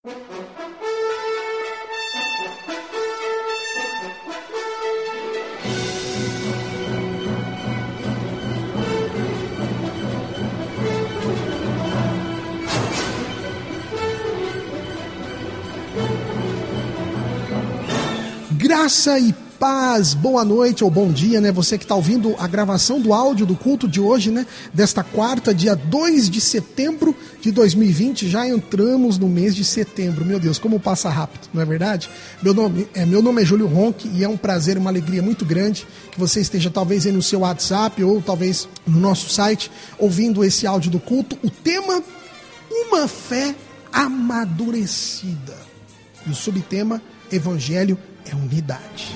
Graça e paz, boa noite ou bom dia, né? Você que está ouvindo a gravação do áudio do culto de hoje, né? Desta quarta, dia 2 de setembro de 2020, já entramos no mês de setembro. Meu Deus, como passa rápido, não é verdade? Meu nome é Júlio Ronck e é um prazer, uma alegria muito grande que você esteja talvez aí no seu WhatsApp ou talvez no nosso site ouvindo esse áudio do culto. O tema, uma fé amadurecida. E o subtema, Evangelho é unidade.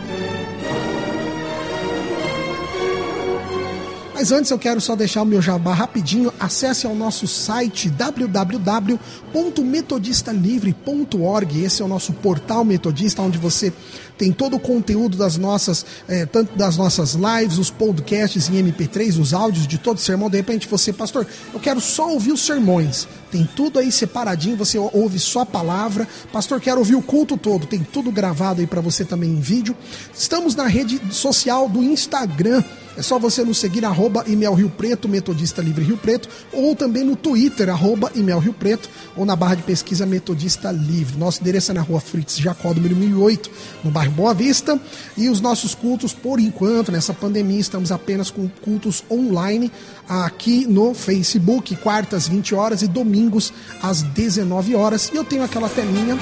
Mas antes eu quero só deixar o meu jabá rapidinho. Acesse ao nosso site www.metodistalivre.org. Esse é o nosso portal metodista, onde você tem todo o conteúdo das nossas, tanto das nossas lives, os podcasts em MP3, os áudios de todo o sermão. De repente você, pastor, eu quero só ouvir os sermões. Tem tudo aí separadinho, você ouve só a palavra. Pastor, quero ouvir o culto todo. Tem tudo gravado aí para você também em vídeo. Estamos na rede social do Instagram. É só você nos seguir, @ImelRioPreto, Metodista Livre Rio Preto, ou também no Twitter, @ImelRioPreto, ou na barra de pesquisa Metodista Livre. Nosso endereço é na rua Fritz Jacó, número 1008, no bairro Boa Vista. E os nossos cultos, por enquanto, nessa pandemia, estamos apenas com cultos online aqui no Facebook, quartas, 20 horas e domingos, às 19 horas. E eu tenho aquela telinha...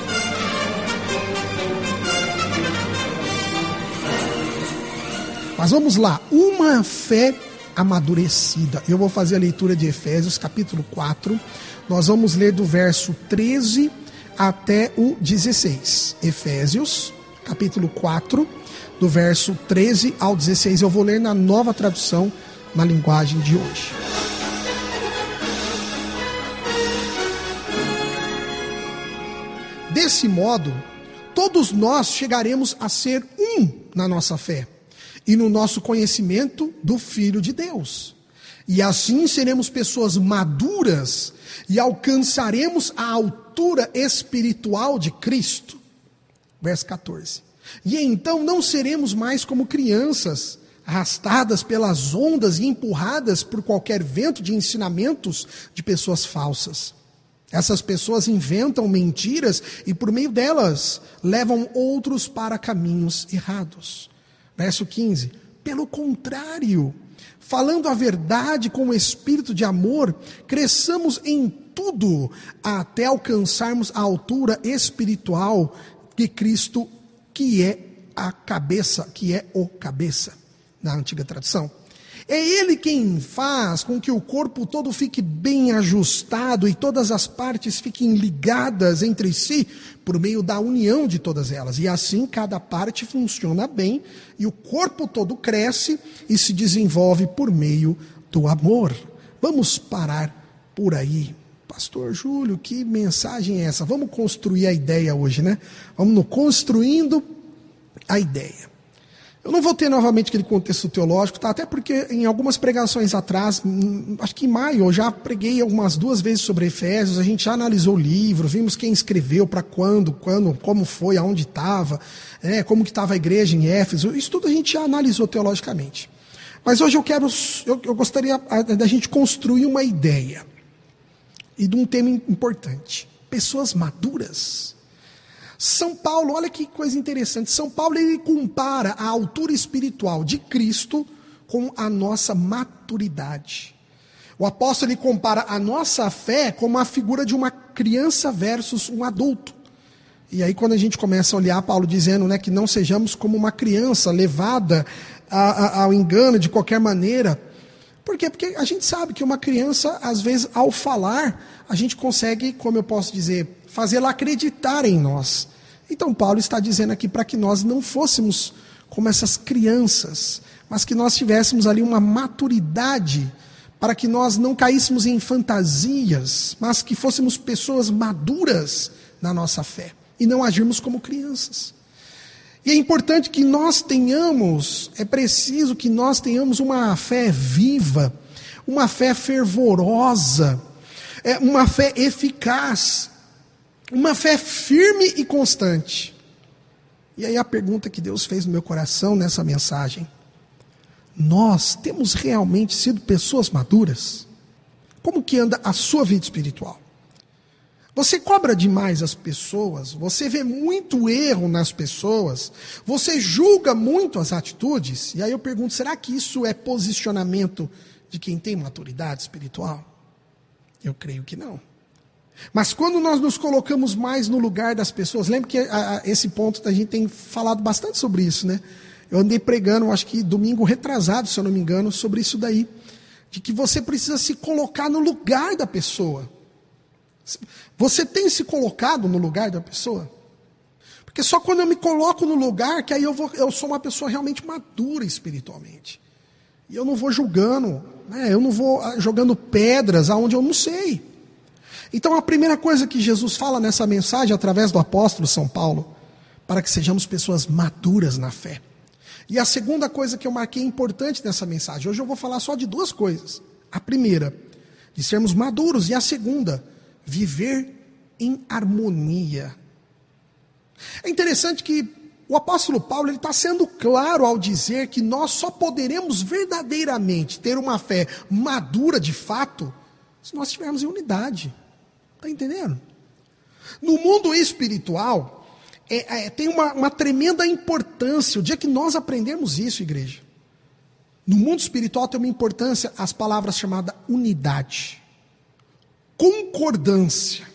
Mas vamos lá, uma fé amadurecida. Eu vou fazer a leitura de Efésios, capítulo 4. Nós vamos ler do verso 13 até o 16. Efésios, capítulo 4, do verso 13 ao 16. Eu vou ler na Nova Tradução, na linguagem de hoje. Desse modo, todos nós chegaremos a ser um na nossa fé e no nosso conhecimento do Filho de Deus. E assim seremos pessoas maduras e alcançaremos a altura espiritual de Cristo. Verso 14. E então não seremos mais como crianças, arrastadas pelas ondas e empurradas por qualquer vento de ensinamentos de pessoas falsas. Essas pessoas inventam mentiras e por meio delas levam outros para caminhos errados. Verso 15, pelo contrário, falando a verdade com o espírito de amor, cresçamos em tudo até alcançarmos a altura espiritual de Cristo, que é a cabeça, que é o cabeça, na antiga tradução. É Ele quem faz com que o corpo todo fique bem ajustado e todas as partes fiquem ligadas entre si por meio da união de todas elas. E assim cada parte funciona bem e o corpo todo cresce e se desenvolve por meio do amor. Vamos parar por aí. Pastor Júlio, que mensagem é essa? Vamos construir a ideia hoje, né? Vamos construindo a ideia. Eu não vou ter novamente aquele contexto teológico, tá? Até porque em algumas pregações atrás, acho que em maio, eu já preguei algumas 2 vezes sobre Efésios, a gente já analisou o livro, vimos quem escreveu, para quando, como foi, aonde estava, como que estava a igreja em Éfeso, isso tudo a gente já analisou teologicamente. Mas hoje eu gostaria da gente construir uma ideia, e de um tema importante, pessoas maduras. São Paulo, olha que coisa interessante, São Paulo ele compara a altura espiritual de Cristo com a nossa maturidade. O apóstolo ele compara a nossa fé como a figura de uma criança versus um adulto. E aí quando a gente começa a olhar Paulo dizendo, né, que não sejamos como uma criança levada ao engano de qualquer maneira. Por quê? Porque a gente sabe que uma criança, às vezes, ao falar, a gente consegue, como eu posso dizer, fazê-la acreditar em nós. Então Paulo está dizendo aqui para que nós não fôssemos como essas crianças, mas que nós tivéssemos ali uma maturidade, para que nós não caíssemos em fantasias, mas que fôssemos pessoas maduras na nossa fé, e não agirmos como crianças. E é importante que nós tenhamos, é preciso que nós tenhamos uma fé viva, uma fé fervorosa, uma fé eficaz. Uma fé firme e constante. E aí a pergunta que Deus fez no meu coração nessa mensagem: nós temos realmente sido pessoas maduras? Como que anda a sua vida espiritual? Você cobra demais as pessoas, você vê muito erro nas pessoas, você julga muito as atitudes, e aí eu pergunto, será que isso é posicionamento de quem tem maturidade espiritual? Eu creio que não. Mas quando nós nos colocamos mais no lugar das pessoas, lembra que esse ponto a gente tem falado bastante sobre isso, né? Eu andei pregando, acho que domingo retrasado, se eu não me engano, sobre isso daí, de que você precisa se colocar no lugar da pessoa. Você tem se colocado no lugar da pessoa? Porque só quando eu me coloco no lugar, que aí eu sou uma pessoa realmente madura espiritualmente. E eu não vou julgando, né? Eu não vou jogando pedras aonde eu não sei. Então a primeira coisa que Jesus fala nessa mensagem, através do apóstolo São Paulo, para que sejamos pessoas maduras na fé. E a segunda coisa que eu marquei importante nessa mensagem, hoje eu vou falar só de duas coisas. A primeira, de sermos maduros, e a segunda, viver em harmonia. É interessante que o apóstolo Paulo está sendo claro ao dizer que nós só poderemos verdadeiramente ter uma fé madura de fato se nós estivermos em unidade. Está entendendo? No mundo espiritual, tem uma tremenda importância. O dia que nós aprendermos isso, igreja, no mundo espiritual tem uma importância as palavras chamadas unidade, concordância,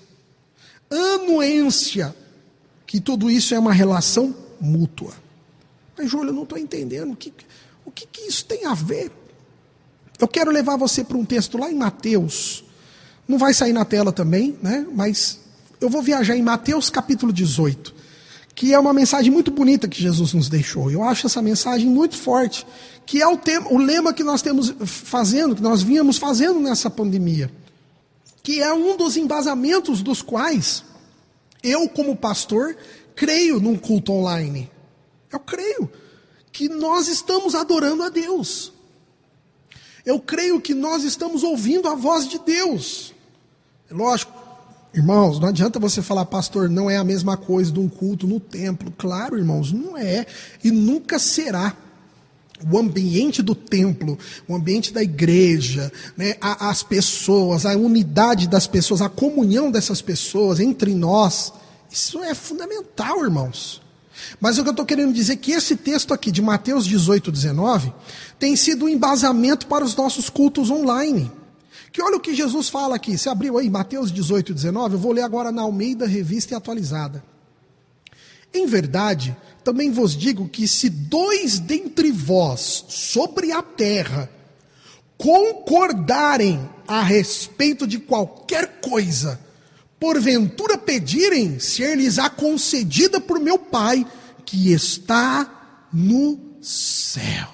anuência, que tudo isso é uma relação mútua. Mas, Júlio, eu não estou entendendo o que isso tem a ver. Eu quero levar você para um texto lá em Mateus, não vai sair na tela também, né? Mas eu vou viajar em Mateus capítulo 18, que é uma mensagem muito bonita que Jesus nos deixou. Eu acho essa mensagem muito forte, que é o lema que nós temos fazendo, que nós vínhamos fazendo nessa pandemia, que é um dos embasamentos dos quais eu, como pastor, creio num culto online. Eu creio que nós estamos adorando a Deus. Eu creio que nós estamos ouvindo a voz de Deus. Lógico, irmãos, não adianta você falar, pastor, não é a mesma coisa de um culto no templo. Claro, irmãos, não é e nunca será. O ambiente do templo, o ambiente da igreja, né, as pessoas, a unidade das pessoas, a comunhão dessas pessoas entre nós, isso é fundamental, irmãos. Mas o que eu estou querendo dizer é que esse texto aqui de Mateus 18, 19, tem sido um embasamento para os nossos cultos online. Que olha o que Jesus fala aqui, você abriu aí Mateus 18, 19, eu vou ler agora na Almeida Revista e Atualizada. Em verdade, também vos digo que se 2 dentre vós sobre a terra concordarem a respeito de qualquer coisa, porventura pedirem, ser-lhes-á concedida por meu Pai, que está nos céus.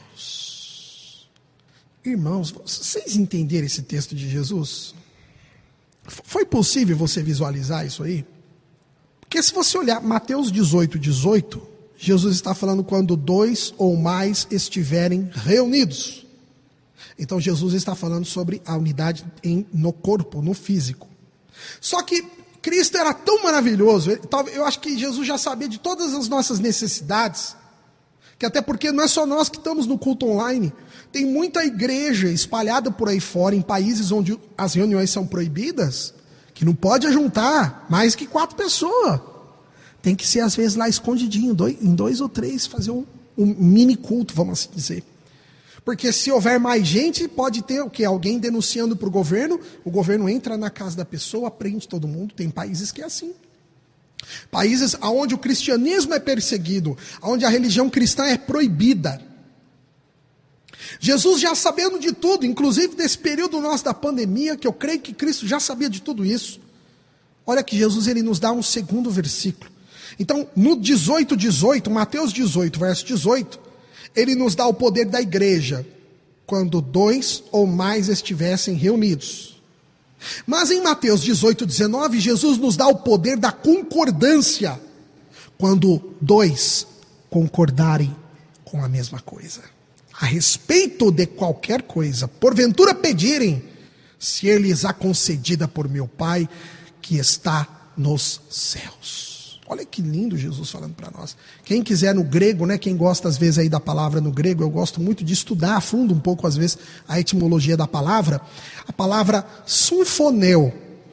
Irmãos, vocês entenderam esse texto de Jesus? Foi possível você visualizar isso aí? Porque se você olhar Mateus 18, 18, Jesus está falando quando 2 ou mais estiverem reunidos. Então Jesus está falando sobre a unidade no corpo, no físico. Só que Cristo era tão maravilhoso, eu acho que Jesus já sabia de todas as nossas necessidades, que até porque não é só nós que estamos no culto online, tem muita igreja espalhada por aí fora, em países onde as reuniões são proibidas, que não pode juntar mais que 4 pessoas. Tem que ser, às vezes, lá escondidinho, em 2 ou 3, fazer um mini culto, vamos assim dizer. Porque se houver mais gente, pode ter o quê? Alguém denunciando para o governo entra na casa da pessoa, prende todo mundo. Tem países que é assim. Países onde o cristianismo é perseguido, onde a religião cristã é proibida. Jesus já sabendo de tudo, inclusive desse período nosso da pandemia, que eu creio que Cristo já sabia de tudo isso. Olha que Jesus ele nos dá um segundo versículo. Então, no 18, 18, Mateus 18, verso 18, ele nos dá o poder da igreja, quando 2 ou mais estivessem reunidos. Mas em Mateus 18, 19, Jesus nos dá o poder da concordância, quando 2 concordarem com a mesma coisa. A respeito de qualquer coisa, porventura pedirem, se lhes a concedida por meu Pai, que está nos céus. Olha que lindo Jesus falando para nós. Quem quiser no grego, né, quem gosta às vezes aí da palavra no grego, eu gosto muito de estudar a fundo um pouco às vezes a etimologia da palavra. A palavra symphoneo,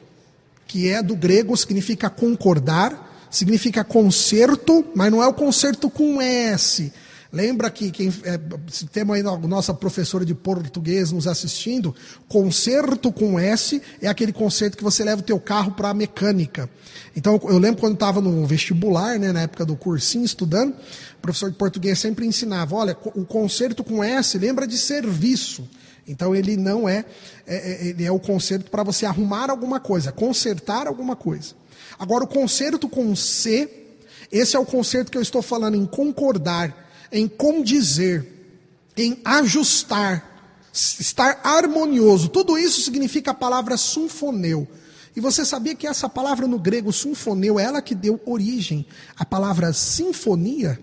que é do grego, significa concordar, significa concerto, mas não é o concerto com S. Lembra que se temos aí a nossa professora de português nos assistindo, concerto com S é aquele concerto que você leva o teu carro para a mecânica. Então, eu lembro quando estava no vestibular, né, na época do cursinho, estudando, o professor de português sempre ensinava, olha, o concerto com S lembra de serviço. Então, ele não ele é o concerto para você arrumar alguma coisa, consertar alguma coisa. Agora, o concerto com C, esse é o concerto que eu estou falando em concordar, em condizer, em ajustar, estar harmonioso. Tudo isso significa a palavra symphoneu. E você sabia que essa palavra no grego, symphoneu, é ela que deu origem à palavra sinfonia?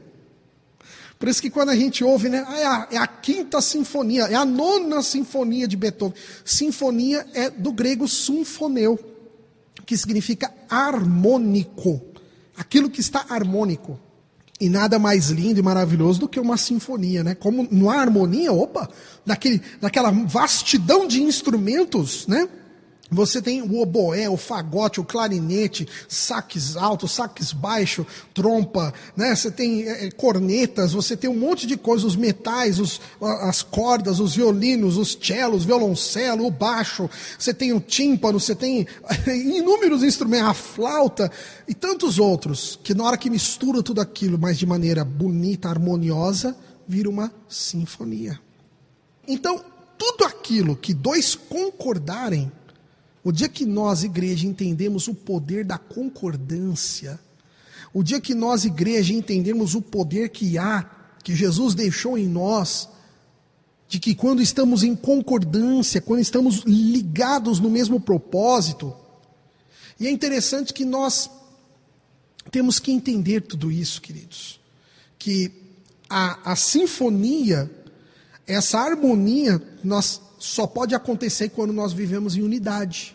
Por isso que quando a gente ouve, né, é a quinta sinfonia, é a nona sinfonia de Beethoven. Sinfonia é do grego symphoneu, que significa harmônico. Aquilo que está harmônico. E nada mais lindo e maravilhoso do que uma sinfonia, né? Como não há harmonia, naquela vastidão de instrumentos, né? Você tem o oboé, o fagote, o clarinete, saques altos, saques baixos, trompa, né? Você tem cornetas, você tem um monte de coisas, os metais, as cordas, os violinos, os cellos, violoncelo, o baixo, você tem o tímpano, você tem inúmeros instrumentos, a flauta e tantos outros, que na hora que mistura tudo aquilo, mas de maneira bonita, harmoniosa, vira uma sinfonia. Então, tudo aquilo que dois concordarem, o dia que nós, igreja, entendemos o poder da concordância, o dia que nós, igreja, entendemos o poder que Jesus deixou em nós, de que quando estamos em concordância, quando estamos ligados no mesmo propósito, e é interessante que nós temos que entender tudo isso, queridos, que a sinfonia, essa harmonia, só pode acontecer quando nós vivemos em unidade.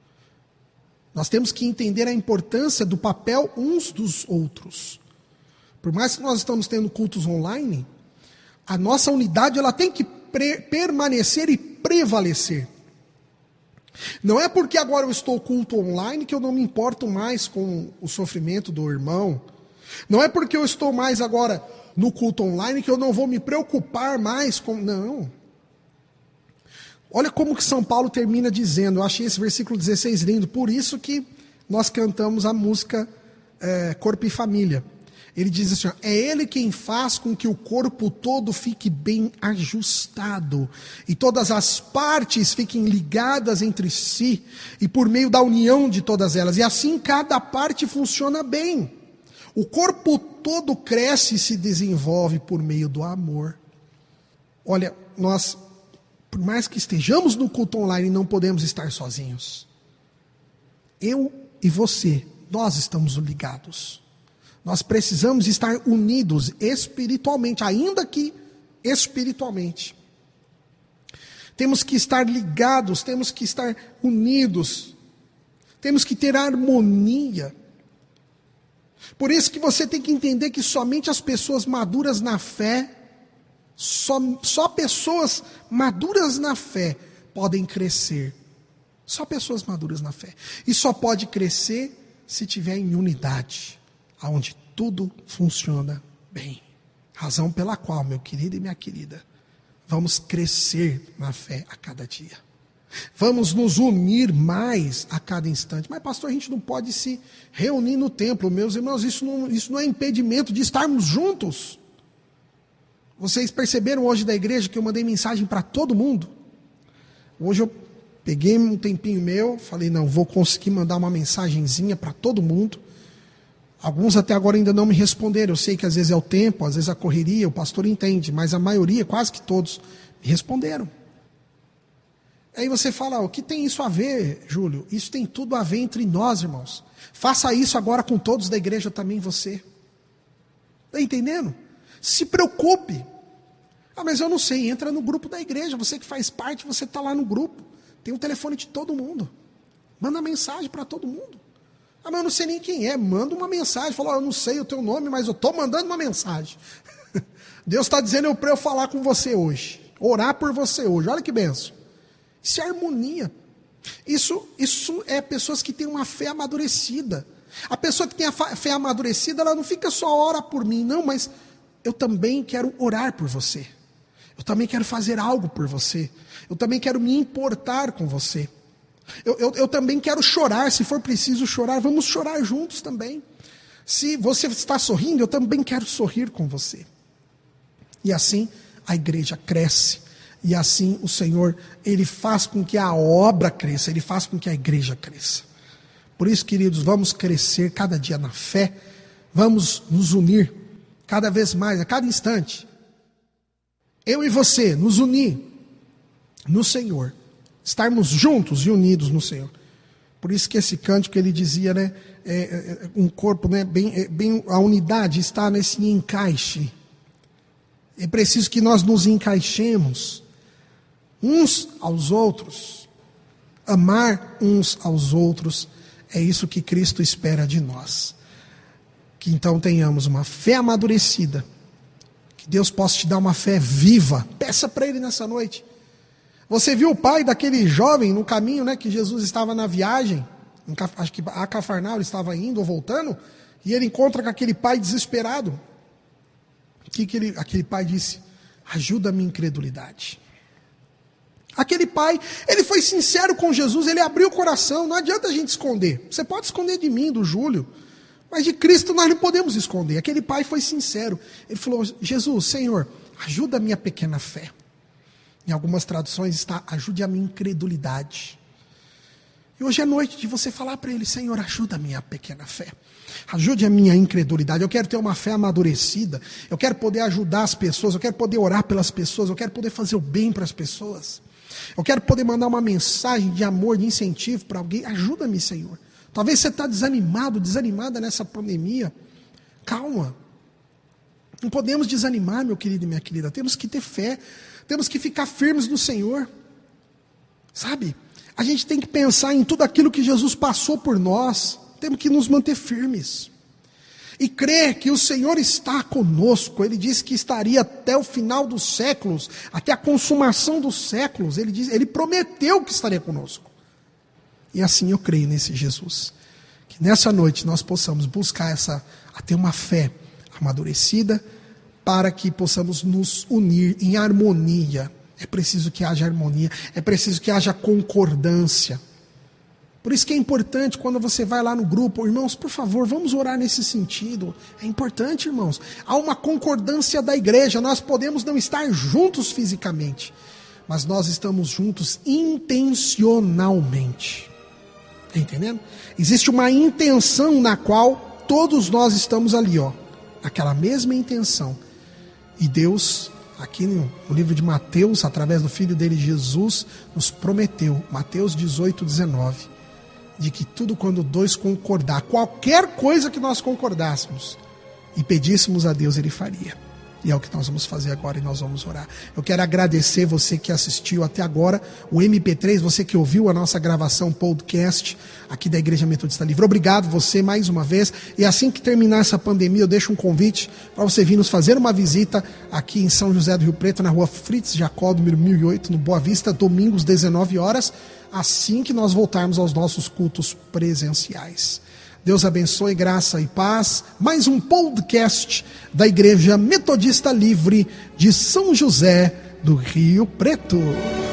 Nós temos que entender a importância do papel uns dos outros. Por mais que nós estamos tendo cultos online, a nossa unidade ela tem que permanecer e prevalecer. Não é porque agora eu estou culto online que eu não me importo mais com o sofrimento do irmão. Não é porque eu estou mais agora no culto online que eu não vou me preocupar mais com... Não. Olha como que São Paulo termina dizendo, eu achei esse versículo 16 lindo, por isso que nós cantamos a música Corpo e Família. Ele diz assim, é Ele quem faz com que o corpo todo fique bem ajustado, e todas as partes fiquem ligadas entre si, e por meio da união de todas elas, e assim cada parte funciona bem. O corpo todo cresce e se desenvolve por meio do amor. Olha, nós... Por mais que estejamos no culto online, não podemos estar sozinhos. Eu e você, nós estamos ligados. Nós precisamos estar unidos espiritualmente, ainda que espiritualmente. Temos que estar ligados, temos que estar unidos. Temos que ter harmonia. Por isso que você tem que entender que somente as pessoas maduras na fé, só pessoas maduras na fé podem crescer. Só pessoas maduras na fé. E só pode crescer se tiver em unidade, onde tudo funciona bem. Razão pela qual, meu querido e minha querida, vamos crescer na fé a cada dia. Vamos nos unir mais a cada instante. Mas, pastor, a gente não pode se reunir no templo. Meus irmãos, isso não é impedimento de estarmos juntos. Vocês perceberam hoje da igreja que eu mandei mensagem para todo mundo? Hoje eu peguei um tempinho meu, falei, não, vou conseguir mandar uma mensagenzinha para todo mundo. Alguns até agora ainda não me responderam. Eu sei que às vezes é o tempo, às vezes a correria, o pastor entende, mas a maioria, quase que todos, me responderam. Aí você fala, o que tem isso a ver, Júlio? Isso tem tudo a ver entre nós, irmãos. Faça isso agora com todos da igreja também, você. Está entendendo? Se preocupe. Ah, mas eu não sei, entra no grupo da igreja, você que faz parte, você está lá no grupo. Tem o telefone de todo mundo. Manda mensagem para todo mundo. Ah, mas eu não sei nem quem é. Manda uma mensagem. Fala, eu não sei o teu nome, mas eu estou mandando uma mensagem. Deus está dizendo para eu falar com você hoje. Orar por você hoje. Olha que benção. Isso é harmonia. Isso é pessoas que têm uma fé amadurecida. A pessoa que tem a fé amadurecida, ela não fica só ora por mim, não, mas eu também quero orar por você. Eu também quero fazer algo por você. Eu também quero me importar com você. Eu também quero chorar, se for preciso chorar, vamos chorar juntos também. Se você está sorrindo, eu também quero sorrir com você. E assim a igreja cresce. E assim o Senhor, Ele faz com que a obra cresça, Ele faz com que a igreja cresça. Por isso, queridos, vamos crescer cada dia na fé, vamos nos unir cada vez mais, a cada instante. Eu e você, nos unir no Senhor, estarmos juntos e unidos no Senhor. Por isso que esse cântico ele dizia, né, um corpo, né, bem, a unidade está nesse encaixe. É preciso que nós nos encaixemos uns aos outros, amar uns aos outros, é isso que Cristo espera de nós. Que então tenhamos uma fé amadurecida, que Deus possa te dar uma fé viva. Peça para Ele nessa noite. Você viu o pai daquele jovem no caminho, né, que Jesus estava na viagem, acho que a Cafarnaum ele estava indo ou voltando, e ele encontra com aquele pai desesperado. O que aquele pai disse? Ajuda a minha incredulidade. Aquele pai, ele foi sincero com Jesus, ele abriu o coração, não adianta a gente esconder. Você pode esconder de mim, do Júlio, mas de Cristo nós não podemos esconder. Aquele pai foi sincero, ele falou, Jesus, Senhor, ajuda a minha pequena fé. Em algumas traduções está, ajude a minha incredulidade. E hoje é noite de você falar para Ele, Senhor, ajuda a minha pequena fé. Ajude a minha incredulidade. Eu quero ter uma fé amadurecida. Eu quero poder ajudar as pessoas. Eu quero poder orar pelas pessoas. Eu quero poder fazer o bem para as pessoas. Eu quero poder mandar uma mensagem de amor, de incentivo para alguém. Ajuda-me, Senhor. Talvez você está desanimado, desanimada nessa pandemia. Calma. Não podemos desanimar, meu querido e minha querida. Temos que ter fé. Temos que ficar firmes no Senhor. Sabe? A gente tem que pensar em tudo aquilo que Jesus passou por nós. Temos que nos manter firmes. E crer que o Senhor está conosco. Ele disse que estaria até o final dos séculos, até a consumação dos séculos. Ele prometeu que estaria conosco. E assim eu creio nesse Jesus. Que nessa noite nós possamos buscar a ter uma fé amadurecida, para que possamos nos unir em harmonia. É preciso que haja harmonia, é preciso que haja concordância. Por isso que é importante quando você vai lá no grupo, irmãos, por favor, vamos orar nesse sentido. É importante, irmãos. Há uma concordância da igreja, nós podemos não estar juntos fisicamente, mas nós estamos juntos intencionalmente. Está entendendo? Existe uma intenção na qual todos nós estamos ali, naquela mesma intenção. E Deus, aqui no livro de Mateus, através do Filho dele, Jesus, nos prometeu, Mateus 18, 19, de que tudo quando dois concordar, qualquer coisa que nós concordássemos e pedíssemos a Deus, Ele faria. E é o que nós vamos fazer agora e nós vamos orar. Eu quero agradecer você que assistiu até agora o MP3, você que ouviu a nossa gravação podcast aqui da Igreja Metodista Livre. Obrigado você mais uma vez. E assim que terminar essa pandemia, eu deixo um convite para você vir nos fazer uma visita aqui em São José do Rio Preto, na rua Fritz Jacó, número 1008, no Boa Vista, domingos, 19 horas, assim que nós voltarmos aos nossos cultos presenciais. Deus abençoe, graça e paz. Mais um podcast da Igreja Metodista Livre de São José do Rio Preto.